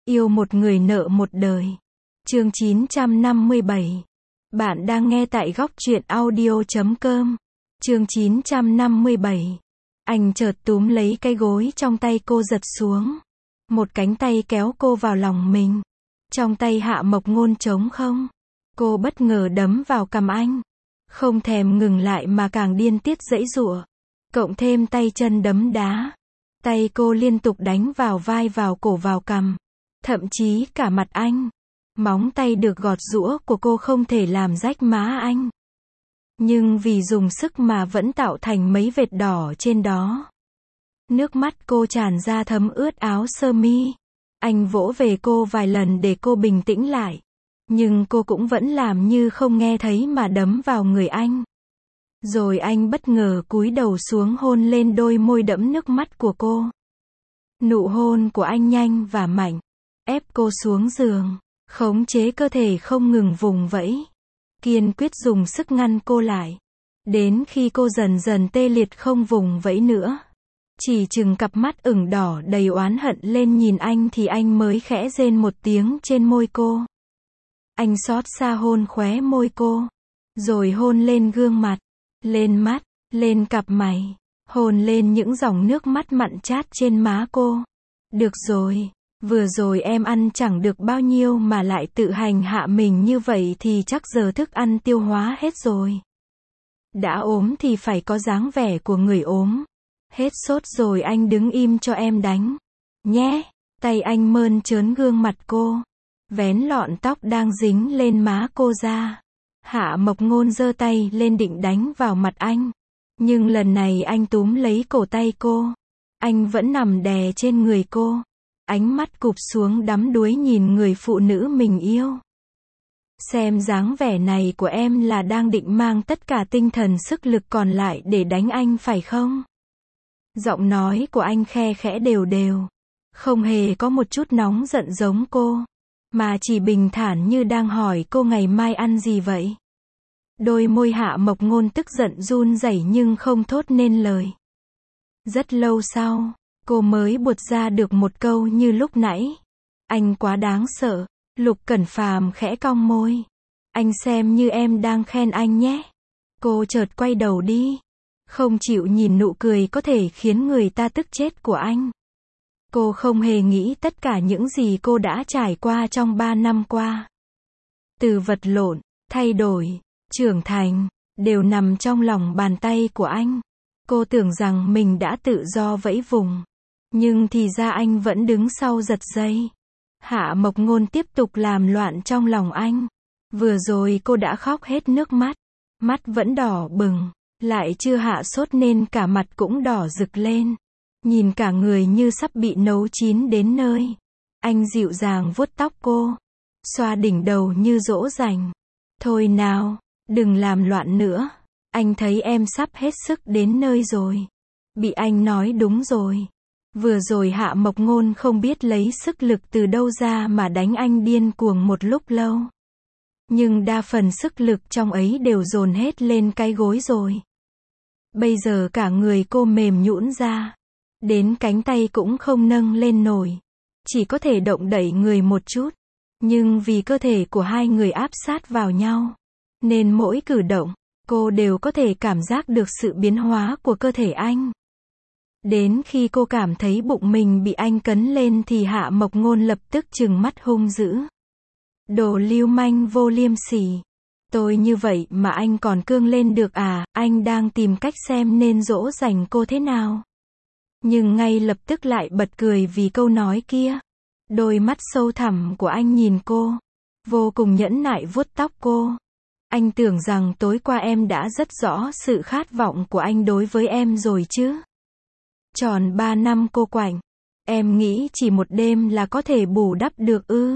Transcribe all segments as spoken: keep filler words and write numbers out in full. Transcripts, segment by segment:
Yêu một người nợ một đời. Chương chín trăm năm mươi bảy. Bạn đang nghe tại góc truyện audio chấm com. Chương chín trăm năm mươi bảy. Anh chợt túm lấy cái gối trong tay cô giật xuống. Một cánh tay kéo cô vào lòng mình. Trong tay Hạ Mộc Ngôn trống không. Cô bất ngờ đấm vào cằm anh. Không thèm ngừng lại mà càng điên tiết giãy giụa. Cộng thêm tay chân đấm đá. Tay cô liên tục đánh vào vai, vào cổ, vào cằm. Thậm chí cả mặt anh. Móng tay được gọt giũa của cô không thể làm rách má anh. Nhưng vì dùng sức mà vẫn tạo thành mấy vệt đỏ trên đó. Nước mắt cô tràn ra thấm ướt áo sơ mi. Anh vỗ về cô vài lần để cô bình tĩnh lại. Nhưng cô cũng vẫn làm như không nghe thấy mà đấm vào người anh. Rồi anh bất ngờ cúi đầu xuống hôn lên đôi môi đẫm nước mắt của cô. Nụ hôn của anh nhanh và mạnh. Ép cô xuống giường. Khống chế cơ thể không ngừng vùng vẫy. Kiên quyết dùng sức ngăn cô lại. Đến khi cô dần dần tê liệt không vùng vẫy nữa. Chỉ chừng cặp mắt ửng đỏ đầy oán hận lên nhìn anh thì anh mới khẽ rên một tiếng trên môi cô. Anh xót xa hôn khóe môi cô. Rồi hôn lên gương mặt. Lên mắt. Lên cặp mày. Hôn lên những dòng nước mắt mặn chát trên má cô. Được rồi. Vừa rồi em ăn chẳng được bao nhiêu mà lại tự hành hạ mình như vậy thì chắc giờ thức ăn tiêu hóa hết rồi. Đã ốm thì phải có dáng vẻ của người ốm. Hết sốt rồi anh đứng im cho em đánh. Nhé. Tay anh mơn trớn gương mặt cô. Vén lọn tóc đang dính lên má cô ra. Hạ Mộc Ngôn giơ tay lên định đánh vào mặt anh. Nhưng lần này anh túm lấy cổ tay cô. Anh vẫn nằm đè trên người cô. Ánh mắt cụp xuống đắm đuối nhìn người phụ nữ mình yêu. Xem dáng vẻ này của em là đang định mang tất cả tinh thần sức lực còn lại để đánh anh phải không? Giọng nói của anh khe khẽ đều đều. Không hề có một chút nóng giận giống cô. Mà chỉ bình thản như đang hỏi cô ngày mai ăn gì vậy? Đôi môi Hạ Mộc Ngôn tức giận run rẩy nhưng không thốt nên lời. Rất lâu sau, cô mới buột ra được một câu như lúc nãy. Anh quá đáng sợ. Lục Cẩn Phàm khẽ cong môi. Anh xem như em đang khen anh nhé. Cô chợt quay đầu đi. Không chịu nhìn nụ cười có thể khiến người ta tức chết của anh. Cô không hề nghĩ tất cả những gì cô đã trải qua trong ba năm qua. Từ vật lộn, thay đổi, trưởng thành, đều nằm trong lòng bàn tay của anh. Cô tưởng rằng mình đã tự do vẫy vùng. Nhưng thì ra anh vẫn đứng sau giật dây. Hạ Mộc Ngôn tiếp tục làm loạn trong lòng anh. Vừa rồi cô đã khóc hết nước mắt. Mắt vẫn đỏ bừng. Lại chưa hạ sốt nên cả mặt cũng đỏ rực lên. Nhìn cả người như sắp bị nấu chín đến nơi. Anh dịu dàng vuốt tóc cô. Xoa đỉnh đầu như dỗ dành. Thôi nào, đừng làm loạn nữa. Anh thấy em sắp hết sức đến nơi rồi. Bị anh nói đúng rồi. Vừa rồi Hạ Mộc Ngôn không biết lấy sức lực từ đâu ra mà đánh anh điên cuồng một lúc lâu. Nhưng đa phần sức lực trong ấy đều dồn hết lên cái gối rồi. Bây giờ cả người cô mềm nhũn ra. Đến cánh tay cũng không nâng lên nổi. Chỉ có thể động đẩy người một chút. Nhưng vì cơ thể của hai người áp sát vào nhau. Nên mỗi cử động, cô đều có thể cảm giác được sự biến hóa của cơ thể anh. Đến khi cô cảm thấy bụng mình bị anh cấn lên thì Hạ Mộc Ngôn lập tức trừng mắt hung dữ. Đồ lưu manh vô liêm sỉ. Tôi như vậy mà anh còn cương lên được à? Anh đang tìm cách xem nên dỗ dành cô thế nào. Nhưng ngay lập tức lại bật cười vì câu nói kia. Đôi mắt sâu thẳm của anh nhìn cô. Vô cùng nhẫn nại vuốt tóc cô. Anh tưởng rằng tối qua em đã rất rõ sự khát vọng của anh đối với em rồi chứ. Tròn ba năm cô quạnh. Em nghĩ chỉ một đêm là có thể bù đắp được ư?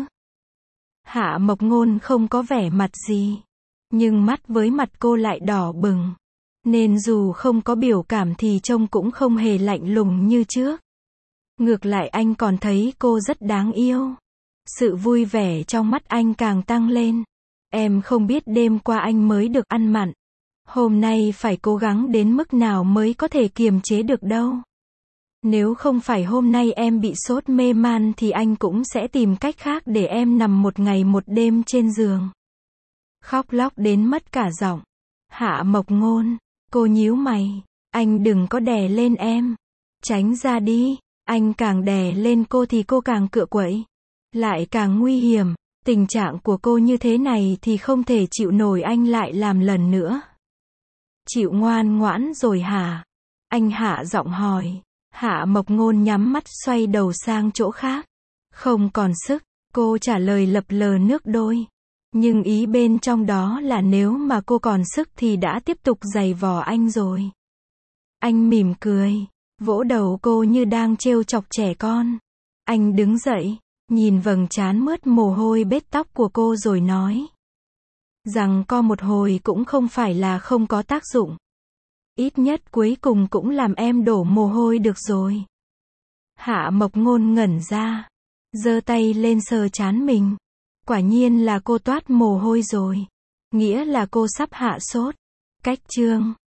Hạ Mộc Ngôn không có vẻ mặt gì. Nhưng mắt với mặt cô lại đỏ bừng. Nên dù không có biểu cảm thì trông cũng không hề lạnh lùng như trước. Ngược lại anh còn thấy cô rất đáng yêu. Sự vui vẻ trong mắt anh càng tăng lên. Em không biết đêm qua anh mới được ăn mặn. Hôm nay phải cố gắng đến mức nào mới có thể kiềm chế được đâu. Nếu không phải hôm nay em bị sốt mê man thì anh cũng sẽ tìm cách khác để em nằm một ngày một đêm trên giường. Khóc lóc đến mất cả giọng. Hạ Mộc Ngôn, cô nhíu mày. Anh đừng có đè lên em. Tránh ra đi. Anh càng đè lên cô thì cô càng cựa quậy. Lại càng nguy hiểm. Tình trạng của cô như thế này thì không thể chịu nổi, anh lại làm lần nữa. Chịu ngoan ngoãn rồi hả? Anh hạ giọng hỏi. Hạ Mộc Ngôn nhắm mắt xoay đầu sang chỗ khác. Không còn sức, cô trả lời lập lờ nước đôi. Nhưng ý bên trong đó là nếu mà cô còn sức thì đã tiếp tục giày vò anh rồi. Anh mỉm cười, vỗ đầu cô như đang trêu chọc trẻ con. Anh đứng dậy, nhìn vầng trán mướt mồ hôi bết tóc của cô rồi nói. Rằng co một hồi cũng không phải là không có tác dụng. Ít nhất cuối cùng cũng làm em đổ mồ hôi được rồi. Hạ Mộc Ngôn ngẩn ra, giơ tay lên sờ trán mình. Quả nhiên là cô toát mồ hôi rồi. Nghĩa là cô sắp hạ sốt. Cách chương